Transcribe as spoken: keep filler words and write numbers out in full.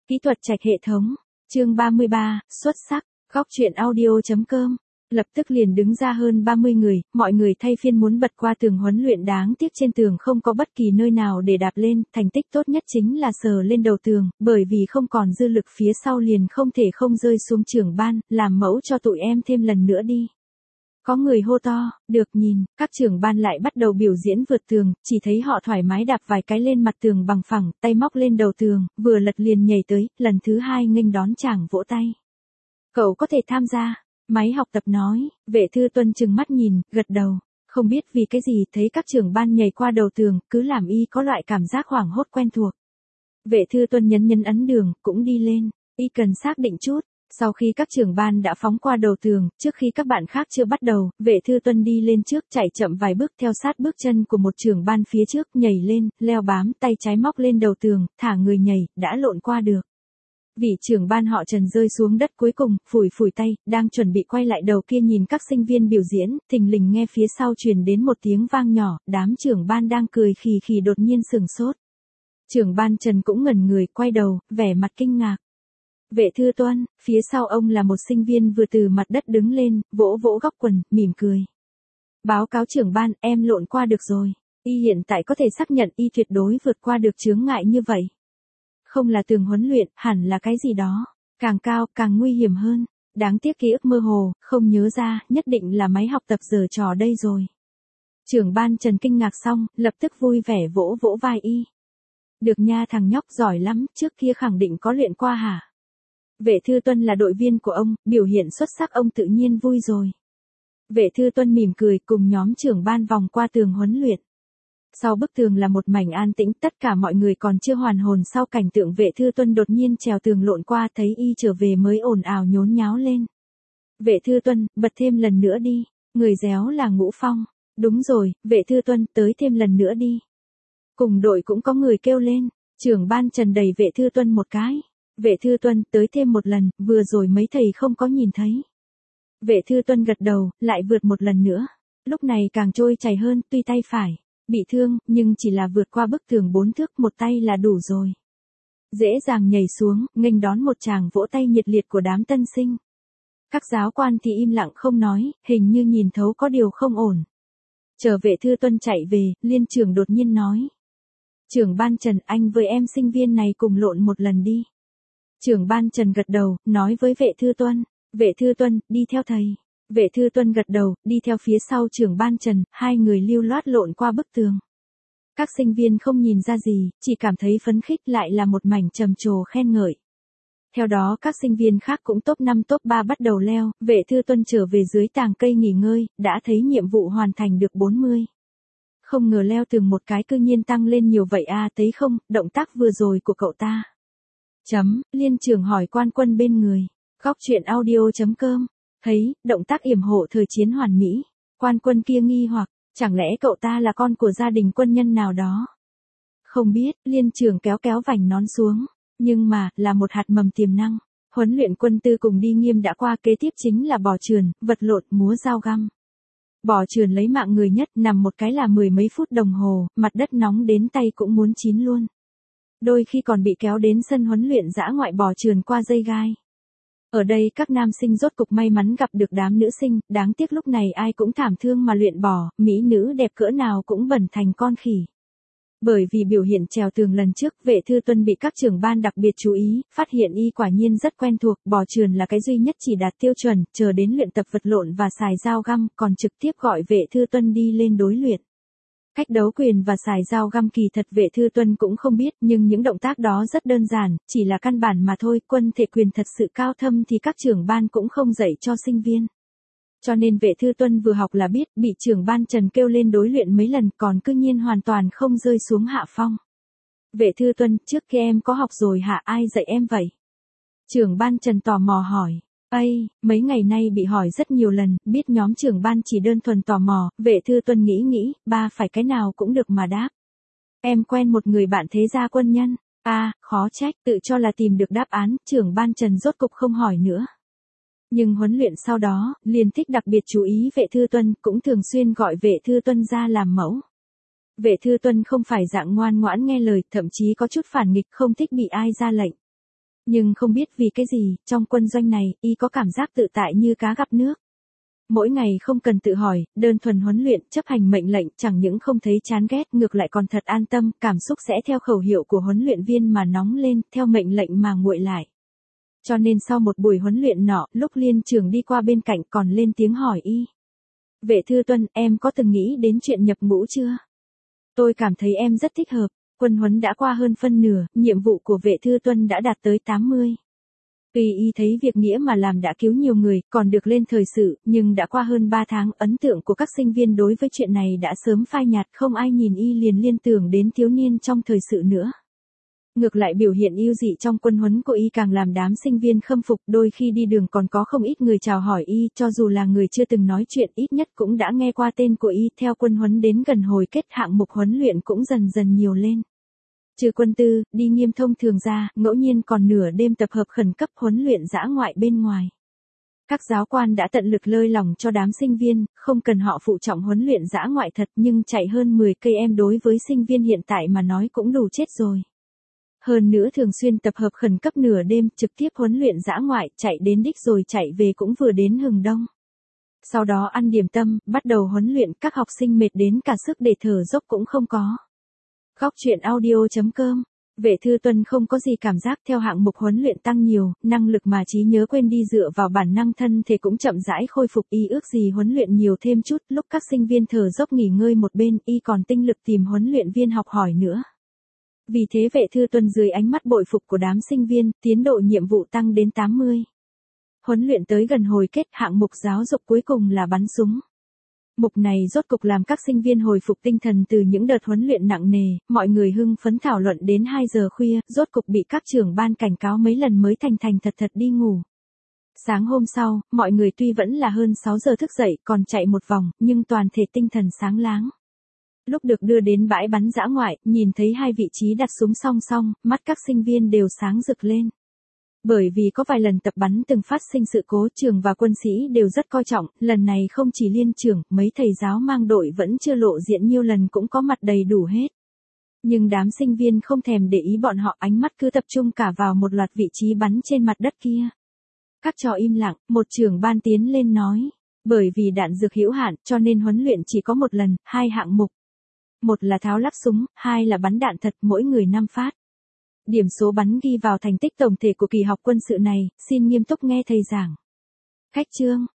Kỹ thuật trạch hệ thống. Chương ba mươi ba, xuất sắc. Góc truyện audio.com. Lập tức liền đứng ra hơn ba mươi người, mọi người thay phiên muốn bật qua tường huấn luyện, đáng tiếc trên tường không có bất kỳ nơi nào để đạp lên, thành tích tốt nhất chính là sờ lên đầu tường, bởi vì không còn dư lực phía sau liền không thể không rơi xuống trưởng ban, làm mẫu cho tụi em thêm lần nữa đi. Có người hô to, được nhìn, các trưởng ban lại bắt đầu biểu diễn vượt tường, chỉ thấy họ thoải mái đạp vài cái lên mặt tường bằng phẳng, tay móc lên đầu tường, vừa lật liền nhảy tới, lần thứ hai nghênh đón chàng vỗ tay. Cậu có thể tham gia. Máy học tập nói, Vệ Thư Tuân trừng mắt nhìn, gật đầu, không biết vì cái gì thấy các trưởng ban nhảy qua đầu tường, cứ làm y có loại cảm giác hoảng hốt quen thuộc. Vệ Thư Tuân nhấn nhấn ấn đường, cũng đi lên, y cần xác định chút. Sau khi các trưởng ban đã phóng qua đầu tường, trước khi các bạn khác chưa bắt đầu, Vệ Thư Tuân đi lên trước, chạy chậm vài bước theo sát bước chân của một trưởng ban phía trước, nhảy lên, leo bám, tay trái móc lên đầu tường, thả người nhảy, đã lộn qua được. Vị trưởng ban họ Trần rơi xuống đất cuối cùng, phủi phủi tay, đang chuẩn bị quay lại đầu kia nhìn các sinh viên biểu diễn, thình lình nghe phía sau truyền đến một tiếng vang nhỏ, đám trưởng ban đang cười khì khì đột nhiên sửng sốt. Trưởng ban Trần cũng ngẩn người, quay đầu, vẻ mặt kinh ngạc. Vệ Thư Tuân, phía sau ông là một sinh viên vừa từ mặt đất đứng lên, vỗ vỗ góc quần, mỉm cười. Báo cáo trưởng ban, em lộn qua được rồi. Y hiện tại có thể xác nhận y tuyệt đối vượt qua được chướng ngại như vậy. Không là tường huấn luyện, hẳn là cái gì đó. Càng cao, càng nguy hiểm hơn. Đáng tiếc ký ức mơ hồ, không nhớ ra, nhất định là máy học tập giở trò đây rồi. Trưởng ban Trần kinh ngạc xong, lập tức vui vẻ vỗ vỗ vai y. Được nha, thằng nhóc giỏi lắm, trước kia khẳng định có luyện qua hả? Vệ Thư Tuân là đội viên của ông, biểu hiện xuất sắc ông tự nhiên vui rồi. Vệ Thư Tuân mỉm cười cùng nhóm trưởng ban vòng qua tường huấn luyện. Sau bức tường là một mảnh an tĩnh, tất cả mọi người còn chưa hoàn hồn sau cảnh tượng Vệ Thư Tuân đột nhiên trèo tường lộn qua, thấy y trở về mới ồn ào nhốn nháo lên. Vệ Thư Tuân, bật thêm lần nữa đi, người réo là Ngũ Phong. Đúng rồi, Vệ Thư Tuân, tới thêm lần nữa đi. Cùng đội cũng có người kêu lên, trưởng ban Trần đẩy Vệ Thư Tuân một cái. Vệ Thư Tuân, tới thêm một lần, vừa rồi mấy thầy không có nhìn thấy. Vệ Thư Tuân gật đầu, lại vượt một lần nữa. Lúc này càng trôi chảy hơn, tuy tay phải bị thương, nhưng chỉ là vượt qua bức tường bốn thước, một tay là đủ rồi. Dễ dàng nhảy xuống, nghênh đón một tràng vỗ tay nhiệt liệt của đám tân sinh. Các giáo quan thì im lặng không nói, hình như nhìn thấu có điều không ổn. Chờ Vệ Thư Tuân chạy về, liên trưởng đột nhiên nói. Trưởng ban Trần, anh với em sinh viên này cùng lộn một lần đi. Trưởng ban Trần gật đầu, nói với Vệ Thư Tuân. Vệ Thư Tuân, đi theo thầy. Vệ Thư Tuân gật đầu, đi theo phía sau trưởng ban Trần, hai người lưu loát lộn qua bức tường. Các sinh viên không nhìn ra gì, chỉ cảm thấy phấn khích, lại là một mảnh trầm trồ khen ngợi. Theo đó các sinh viên khác cũng top năm top ba bắt đầu leo, Vệ Thư Tuân trở về dưới tàng cây nghỉ ngơi, đã thấy nhiệm vụ hoàn thành được bốn mươi. Không ngờ leo tường một cái cư nhiên tăng lên nhiều vậy à, thấy không, động tác vừa rồi của cậu ta. Chấm, liên trưởng hỏi quan quân bên người. Góc truyện audio.com. Thấy, động tác yểm hộ thời chiến hoàn mỹ. Quan quân kia nghi hoặc, chẳng lẽ cậu ta là con của gia đình quân nhân nào đó? Không biết, liên trưởng kéo kéo vành nón xuống. Nhưng mà, là một hạt mầm tiềm năng. Huấn luyện quân tư cùng đi nghiêm đã qua, kế tiếp chính là bò trườn, vật lộn, múa dao găm. Bò trườn lấy mạng người nhất, nằm một cái là mười mấy phút đồng hồ, mặt đất nóng đến tay cũng muốn chín luôn. Đôi khi còn bị kéo đến sân huấn luyện dã ngoại bò trườn qua dây gai. Ở đây các nam sinh rốt cục may mắn gặp được đám nữ sinh, đáng tiếc lúc này ai cũng thảm thương mà luyện bò, mỹ nữ đẹp cỡ nào cũng bẩn thành con khỉ. Bởi vì biểu hiện trèo tường lần trước, Vệ Thư Tuân bị các trưởng ban đặc biệt chú ý, phát hiện y quả nhiên rất quen thuộc, bò trườn là cái duy nhất chỉ đạt tiêu chuẩn, chờ đến luyện tập vật lộn và xài dao găm, còn trực tiếp gọi Vệ Thư Tuân đi lên đối luyện. Cách đấu quyền và xài dao găm kỳ thật Vệ Thư Tuân cũng không biết, nhưng những động tác đó rất đơn giản, chỉ là căn bản mà thôi, quân thể quyền thật sự cao thâm thì các trưởng ban cũng không dạy cho sinh viên. Cho nên Vệ Thư Tuân vừa học là biết, bị trưởng ban Trần kêu lên đối luyện mấy lần còn cư nhiên hoàn toàn không rơi xuống hạ phong. Vệ Thư Tuân, trước kia em có học rồi hả, ai dạy em vậy? Trưởng ban Trần tò mò hỏi. Ây, mấy ngày nay bị hỏi rất nhiều lần, biết nhóm trưởng ban chỉ đơn thuần tò mò, Vệ Thư Tuân nghĩ nghĩ, ba phải cái nào cũng được mà đáp. Em quen một người bạn thế gia quân nhân. À, khó trách, tự cho là tìm được đáp án, trưởng ban Trần rốt cục không hỏi nữa. Nhưng huấn luyện sau đó, liền thích đặc biệt chú ý Vệ Thư Tuân, cũng thường xuyên gọi Vệ Thư Tuân ra làm mẫu. Vệ Thư Tuân không phải dạng ngoan ngoãn nghe lời, thậm chí có chút phản nghịch, không thích bị ai ra lệnh. Nhưng không biết vì cái gì, trong quân doanh này, y có cảm giác tự tại như cá gặp nước. Mỗi ngày không cần tự hỏi, đơn thuần huấn luyện, chấp hành mệnh lệnh, chẳng những không thấy chán ghét, ngược lại còn thật an tâm, cảm xúc sẽ theo khẩu hiệu của huấn luyện viên mà nóng lên, theo mệnh lệnh mà nguội lại. Cho nên sau một buổi huấn luyện nọ, lúc liên trưởng đi qua bên cạnh còn lên tiếng hỏi y. Vệ Thư Tuân, em có từng nghĩ đến chuyện nhập ngũ chưa? Tôi cảm thấy em rất thích hợp. Quân huấn đã qua hơn phân nửa, nhiệm vụ của Vệ Thư Tuân đã đạt tới tám mươi. Tuy y thấy việc nghĩa mà làm đã cứu nhiều người, còn được lên thời sự, nhưng đã qua hơn ba tháng, ấn tượng của các sinh viên đối với chuyện này đã sớm phai nhạt, không ai nhìn y liền liên tưởng đến thiếu niên trong thời sự nữa. Ngược lại biểu hiện ưu dị trong quân huấn của y càng làm đám sinh viên khâm phục, đôi khi đi đường còn có không ít người chào hỏi y, cho dù là người chưa từng nói chuyện ít nhất cũng đã nghe qua tên của y. Theo quân huấn đến gần hồi kết, hạng mục huấn luyện cũng dần dần nhiều lên. Trừ quân tư, đi nghiêm thông thường ra, ngẫu nhiên còn nửa đêm tập hợp khẩn cấp huấn luyện dã ngoại bên ngoài. Các giáo quan đã tận lực lơi lỏng cho đám sinh viên, không cần họ phụ trọng huấn luyện dã ngoại thật, nhưng chạy hơn mười cây em đối với sinh viên hiện tại mà nói cũng đủ chết rồi. Hơn nữa thường xuyên tập hợp khẩn cấp nửa đêm, trực tiếp huấn luyện dã ngoại, chạy đến đích rồi chạy về cũng vừa đến hừng đông. Sau đó ăn điểm tâm, bắt đầu huấn luyện, các học sinh mệt đến cả sức để thở dốc cũng không có. Góc truyện audio chấm com. Vệ Thư Tuân không có gì cảm giác theo hạng mục huấn luyện tăng nhiều, năng lực mà trí nhớ quên đi dựa vào bản năng thân thể cũng chậm rãi khôi phục, y ước gì huấn luyện nhiều thêm chút, lúc các sinh viên thở dốc nghỉ ngơi một bên, y còn tinh lực tìm huấn luyện viên học hỏi nữa. Vì thế Vệ Thư Tuân dưới ánh mắt bội phục của đám sinh viên, tiến độ nhiệm vụ tăng đến tám mươi. Huấn luyện tới gần hồi kết, hạng mục giáo dục cuối cùng là bắn súng. Mục này rốt cục làm các sinh viên hồi phục tinh thần từ những đợt huấn luyện nặng nề, mọi người hưng phấn thảo luận đến hai giờ khuya, rốt cục bị các trưởng ban cảnh cáo mấy lần mới thành thành thật thật đi ngủ. Sáng hôm sau, mọi người tuy vẫn là hơn sáu giờ thức dậy, còn chạy một vòng, nhưng toàn thể tinh thần sáng láng. Lúc được đưa đến bãi bắn dã ngoại, nhìn thấy hai vị trí đặt súng song song, mắt các sinh viên đều sáng rực lên. Bởi vì có vài lần tập bắn từng phát sinh sự cố, trường và quân sĩ đều rất coi trọng, lần này không chỉ liên trưởng, mấy thầy giáo mang đội vẫn chưa lộ diện nhiêu lần cũng có mặt đầy đủ hết. Nhưng đám sinh viên không thèm để ý bọn họ, ánh mắt cứ tập trung cả vào một loạt vị trí bắn trên mặt đất kia. Các trò im lặng, một trưởng ban tiến lên nói, bởi vì đạn dược hữu hạn, cho nên huấn luyện chỉ có một lần, hai hạng mục. Một là tháo lắp súng, hai là bắn đạn thật, mỗi người năm phát. Điểm số bắn ghi vào thành tích tổng thể của kỳ học quân sự này, xin nghiêm túc nghe thầy giảng. Khách chương,